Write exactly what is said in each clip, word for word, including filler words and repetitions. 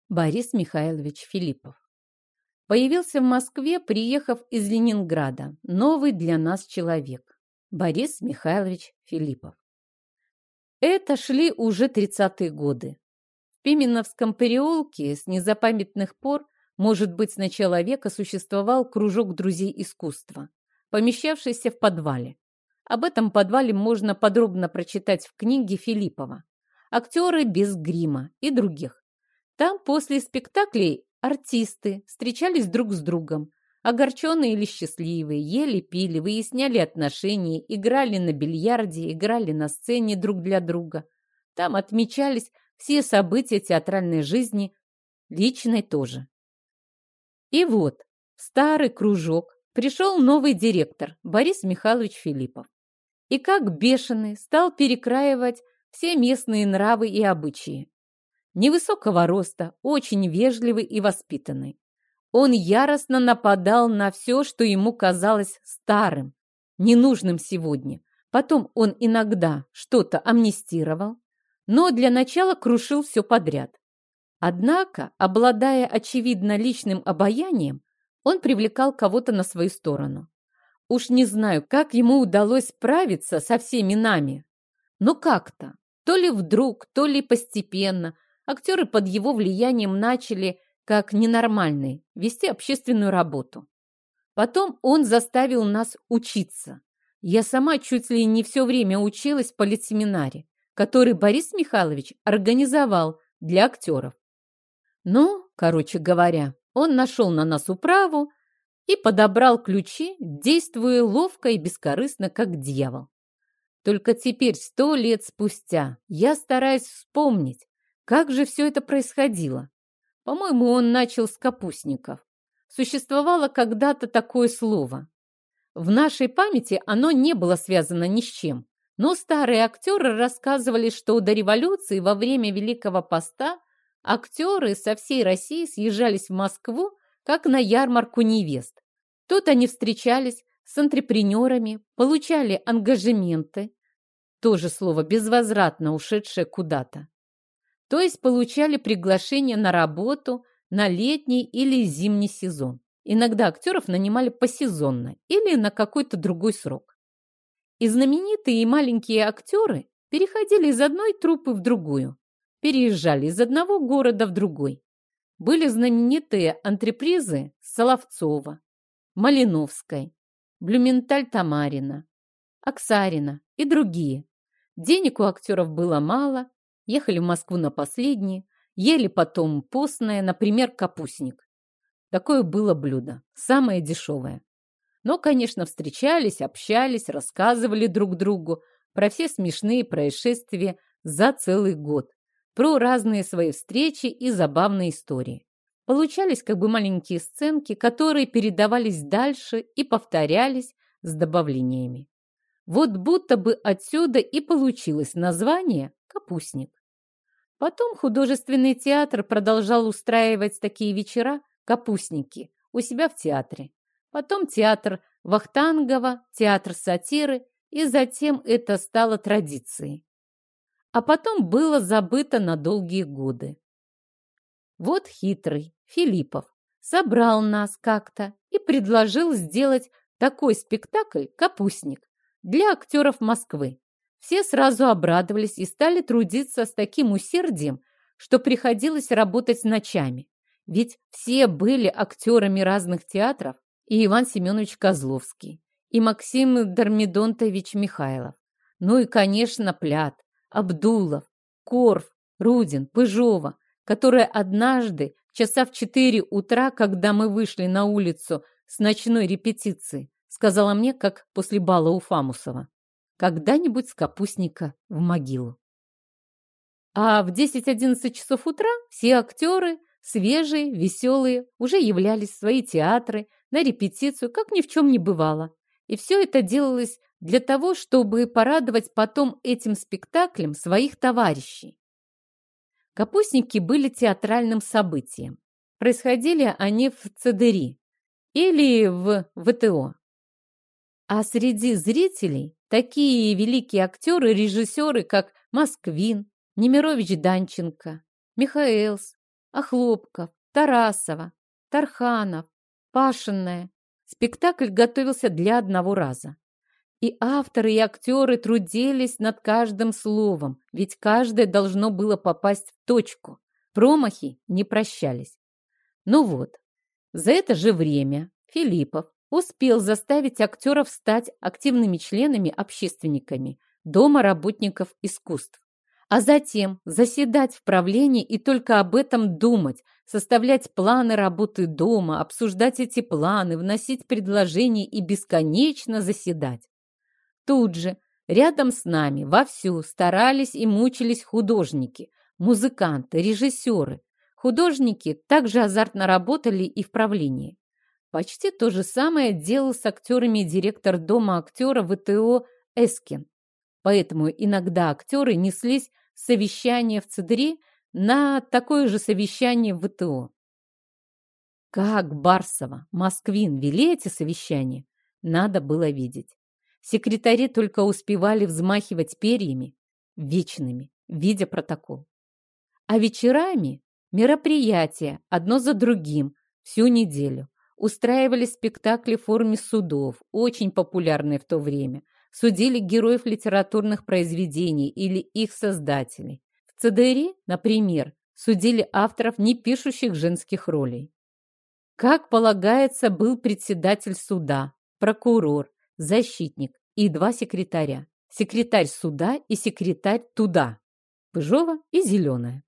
Борис Михайлович Филиппов. Появился в Москве, приехав из Ленинграда, новый для нас человек. Борис Михайлович Филиппов. Это шли уже тридцатые годы. В Пименовском переулке с незапамятных пор, может быть, с начала века существовал кружок друзей искусства, помещавшийся в подвале. Об этом подвале можно подробно прочитать в книге Филиппова «Актеры без грима» и других. Там после спектаклей артисты встречались друг с другом, огорченные или счастливые, ели, пили, выясняли отношения, играли на бильярде, играли на сцене друг для друга. Там отмечались все события театральной жизни, личной тоже. И вот в старый кружок пришел новый директор Борис Михайлович Филиппов. И как бешеный стал перекраивать все местные нравы и обычаи. Невысокого роста, очень вежливый и воспитанный. Он яростно нападал на все, что ему казалось старым, ненужным сегодня. Потом он иногда что-то амнистировал, но для начала крушил все подряд. Однако, обладая очевидно личным обаянием, он привлекал кого-то на свою сторону. Уж не знаю, как ему удалось справиться со всеми нами, но как-то, то ли вдруг, то ли постепенно, актеры под его влиянием начали, как ненормальные, вести общественную работу. Потом он заставил нас учиться. Я сама чуть ли не все время училась в политсеминаре, который Борис Михайлович организовал для актеров. Ну, короче говоря, он нашел на нас управу и подобрал ключи, действуя ловко и бескорыстно, как дьявол. Только теперь, сто лет спустя, я стараюсь вспомнить, как же все это происходило. По-моему, он начал с капустников. Существовало когда-то такое слово. В нашей памяти оно не было связано ни с чем, но старые актеры рассказывали, что до революции во время Великого Поста актеры со всей России съезжались в Москву, как на ярмарку невест. Тут они встречались с антрепренерами, получали ангажементы, тоже слово безвозвратно ушедшее куда-то. То есть получали приглашение на работу на летний или зимний сезон. Иногда актеров нанимали посезонно или на какой-то другой срок. И знаменитые и маленькие актеры переходили из одной труппы в другую, переезжали из одного города в другой. Были знаменитые антрепризы Соловцова, Малиновской, Блюменталь-Тамарина, Аксарина и другие. Денег у актеров было мало, ехали в Москву на последние, ели потом постное, например, капустник. Такое было блюдо, самое дешевое. Но, конечно, встречались, общались, рассказывали друг другу про все смешные происшествия за целый год, про разные свои встречи и забавные истории. Получались как бы маленькие сценки, которые передавались дальше и повторялись с добавлениями. Вот будто бы отсюда и получилось название «Капустник». Потом художественный театр продолжал устраивать такие вечера «Капустники» у себя в театре. Потом театр Вахтангова, театр сатиры, и затем это стало традицией. А потом было забыто на долгие годы. Вот хитрый Филиппов собрал нас как-то и предложил сделать такой спектакль «Капустник» для актеров Москвы. Все сразу обрадовались и стали трудиться с таким усердием, что приходилось работать ночами. Ведь все были актерами разных театров, и Иван Семенович Козловский, и Максим Дормидонтович Михайлов, ну и, конечно, Плят, Абдулов, Корф, Рудин, Пыжова, которая однажды, часа в четыре утра, когда мы вышли на улицу с ночной репетиции, сказала мне, как после бала у Фамусова: «Когда-нибудь с капустника в могилу». А в десять-одиннадцать часов утра все актеры, свежие, веселые, уже являлись в свои театры на репетицию, как ни в чем не бывало. И все это делалось для того, чтобы порадовать потом этим спектаклем своих товарищей. Капустники были театральным событием. Происходили они в ЦДРИ или в ВТО. А среди зрителей такие великие актеры и режиссеры, как Москвин, Немирович Данченко, Михаэлс, Охлопков, Тарасова, Тарханов, Пашинная. Спектакль готовился для одного раза. И авторы, и актеры трудились над каждым словом, ведь каждое должно было попасть в точку. Промахи не прощались. Ну вот, за это же время Филиппов успел заставить актеров стать активными членами-общественниками Дома работников искусств, а затем заседать в правлении и только об этом думать, составлять планы работы дома, обсуждать эти планы, вносить предложения и бесконечно заседать. Тут же, рядом с нами, вовсю старались и мучились художники, музыканты, режиссеры. Художники также азартно работали и в правлении. Почти то же самое делал с актерами директор Дома актера ВТО Эскин. Поэтому иногда актеры неслись с совещания в ЦДРИ на такое же совещание в ВТО. Как Барсова, Москвин вели эти совещания, надо было видеть. Секретари только успевали взмахивать перьями, вечными, видя протокол. А вечерами мероприятия, одно за другим, всю неделю. Устраивали спектакли в форме судов, очень популярные в то время. Судили героев литературных произведений или их создателей. В ЦДРИ, например, судили авторов, не пишущих женских ролей. Как полагается, был председатель суда, прокурор, защитник и два секретаря. Секретарь суда и секретарь туда. Пыжова и Зеленая.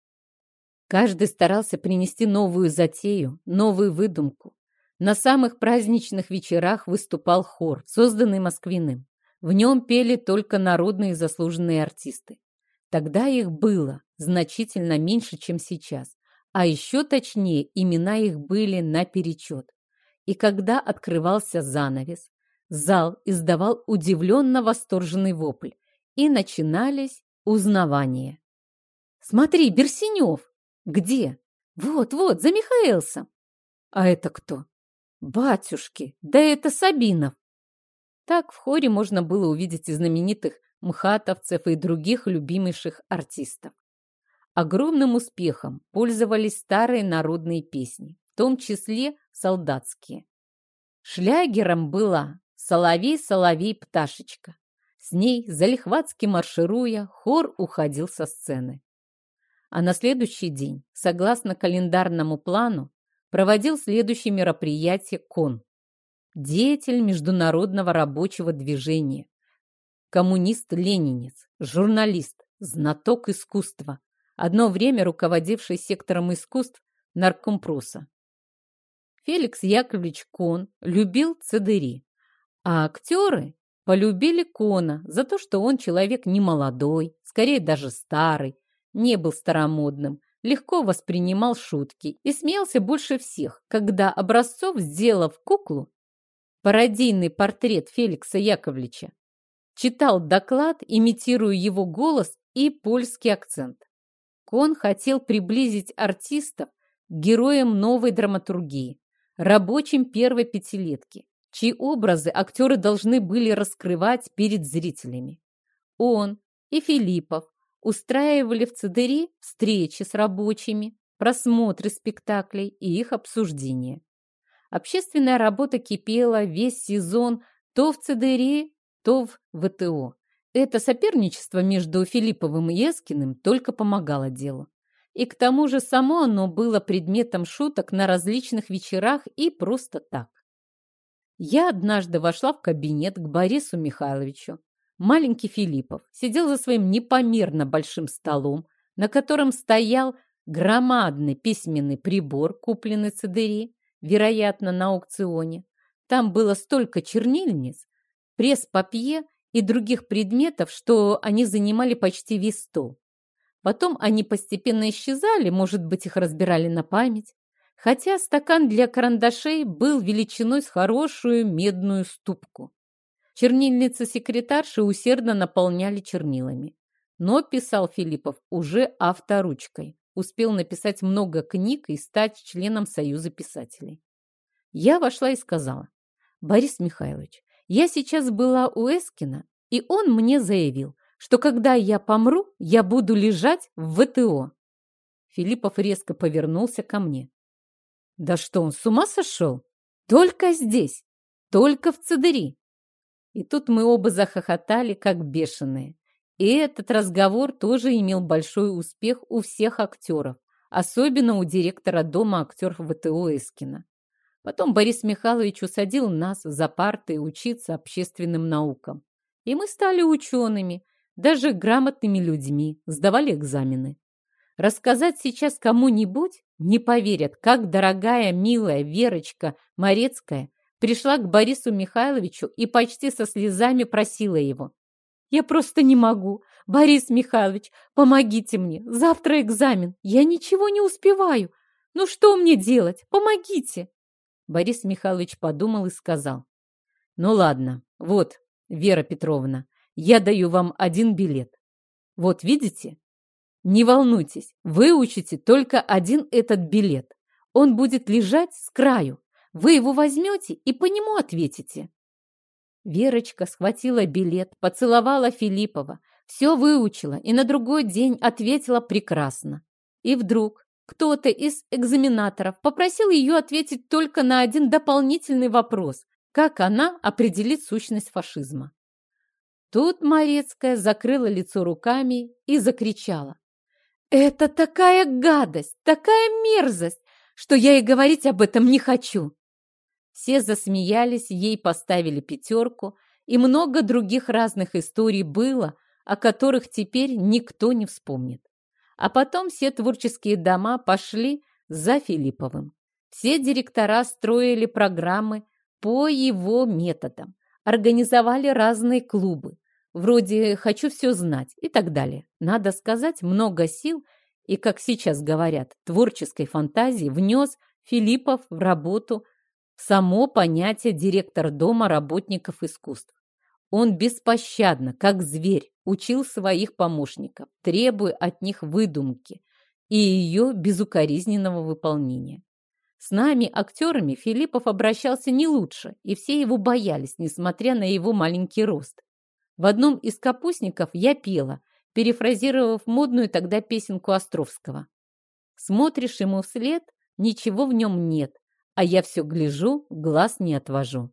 Каждый старался принести новую затею, новую выдумку. На самых праздничных вечерах выступал хор, созданный Москвиным. В нем пели только народные заслуженные артисты. Тогда их было значительно меньше, чем сейчас. А еще точнее, имена их были наперечет. И когда открывался занавес, зал издавал удивленно восторженный вопль. И начинались узнавания. «Смотри, Берсенев!» «Где?» «Вот-вот, за Михаэлсом». «А это кто?» «Батюшки, да это Сабинов». Так в хоре можно было увидеть и знаменитых мхатовцев, и других любимейших артистов. Огромным успехом пользовались старые народные песни, в том числе солдатские. Шлягером была «Соловей, соловей, пташечка». С ней, залихватски маршируя, хор уходил со сцены. А на следующий день, согласно календарному плану, проводил следующее мероприятие КОН. Деятель международного рабочего движения, коммунист-ленинец, журналист, знаток искусства, одно время руководивший сектором искусств наркомпроса. Феликс Яковлевич Кон любил ЦДРИ, а актеры полюбили Кона за то, что он человек не молодой, скорее даже старый, не был старомодным, легко воспринимал шутки и смеялся больше всех, когда Образцов, сделав куклу, пародийный портрет Феликса Яковлевича, читал доклад, имитируя его голос и польский акцент. Кон хотел приблизить артистов к героям новой драматургии, рабочим первой пятилетки, чьи образы актеры должны были раскрывать перед зрителями. Он и Филиппов устраивали в ЦДРИ встречи с рабочими, просмотры спектаклей и их обсуждения. Общественная работа кипела весь сезон то в ЦДРИ, то в ВТО. Это соперничество между Филипповым и Эскиным только помогало делу. И к тому же само оно было предметом шуток на различных вечерах и просто так. Я однажды вошла в кабинет к Борису Михайловичу. Маленький Филиппов сидел за своим непомерно большим столом, на котором стоял громадный письменный прибор, купленный ЦДРИ, вероятно, на аукционе. Там было столько чернильниц, пресс-папье и других предметов, что они занимали почти весь стол. Потом они постепенно исчезали, может быть, их разбирали на память, хотя стакан для карандашей был величиной с хорошую медную ступку. Чернильницы секретарши усердно наполняли чернилами. Но писал Филиппов уже авторучкой. Успел написать много книг и стать членом Союза писателей. Я вошла и сказала: «Борис Михайлович, я сейчас была у Эскина, и он мне заявил, что когда я помру, я буду лежать в ВТО». Филиппов резко повернулся ко мне. Да что, он с ума сошел? Только здесь, только в Цедыри. И тут мы оба захохотали, как бешеные. И этот разговор тоже имел большой успех у всех актеров, особенно у директора дома актеров ВТО Эскина. Потом Борис Михайлович усадил нас за парты учиться общественным наукам. И мы стали учеными, даже грамотными людьми, сдавали экзамены. Рассказать сейчас кому-нибудь не поверят, как дорогая, милая Верочка Морецкая пришла к Борису Михайловичу и почти со слезами просила его. «Я просто не могу. Борис Михайлович, помогите мне. Завтра экзамен. Я ничего не успеваю. Ну что мне делать? Помогите!» Борис Михайлович подумал и сказал. «Ну ладно, вот, Вера Петровна, я даю вам один билет. Вот видите? Не волнуйтесь, выучите только один этот билет. Он будет лежать с краю. Вы его возьмете и по нему ответите». Верочка схватила билет, поцеловала Филиппова, все выучила и на другой день ответила прекрасно. И вдруг кто-то из экзаменаторов попросил ее ответить только на один дополнительный вопрос, как она определит сущность фашизма. Тут Морецкая закрыла лицо руками и закричала. «Это такая гадость, такая мерзость, что я и говорить об этом не хочу!» Все засмеялись, ей поставили пятерку, и много других разных историй было, о которых теперь никто не вспомнит. А потом все творческие дома пошли за Филипповым. Все директора строили программы по его методам, организовали разные клубы, вроде «Хочу все знать» и так далее. Надо сказать, много сил и, как сейчас говорят, творческой фантазии внес Филиппов в работу само понятие директор дома работников искусств. Он беспощадно, как зверь, учил своих помощников, требуя от них выдумки и ее безукоризненного выполнения. С нами, актерами, Филиппов обращался не лучше, и все его боялись, несмотря на его маленький рост. В одном из капустников я пела, перефразировав модную тогда песенку Островского. «Смотришь ему вслед, ничего в нем нет, а я все гляжу, глаз не отвожу».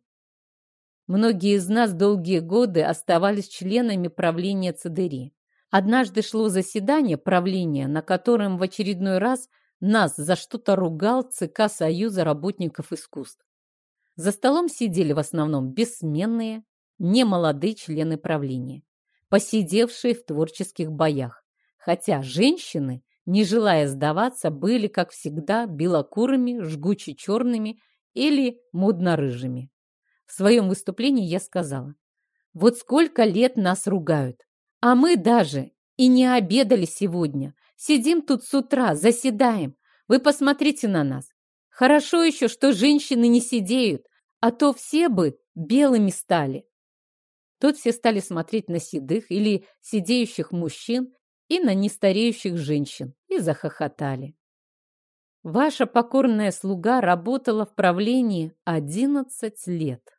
Многие из нас долгие годы оставались членами правления Цедыри. Однажды шло заседание правления, на котором в очередной раз нас за что-то ругал ЦК Союза работников искусств. За столом сидели в основном бессменные, немолодые члены правления, посидевшие в творческих боях, хотя женщины, не желая сдаваться, были, как всегда, белокурыми, жгуче черными или модно-рыжими. В своем выступлении я сказала: вот сколько лет нас ругают, а мы даже и не обедали сегодня. Сидим тут с утра, заседаем. Вы посмотрите на нас. Хорошо еще, что женщины не сидеют, а то все бы белыми стали. Тут все стали смотреть на седых или сидеющих мужчин и на нестареющих женщин и захохотали. Ваша покорная слуга работала в правлении одиннадцать лет.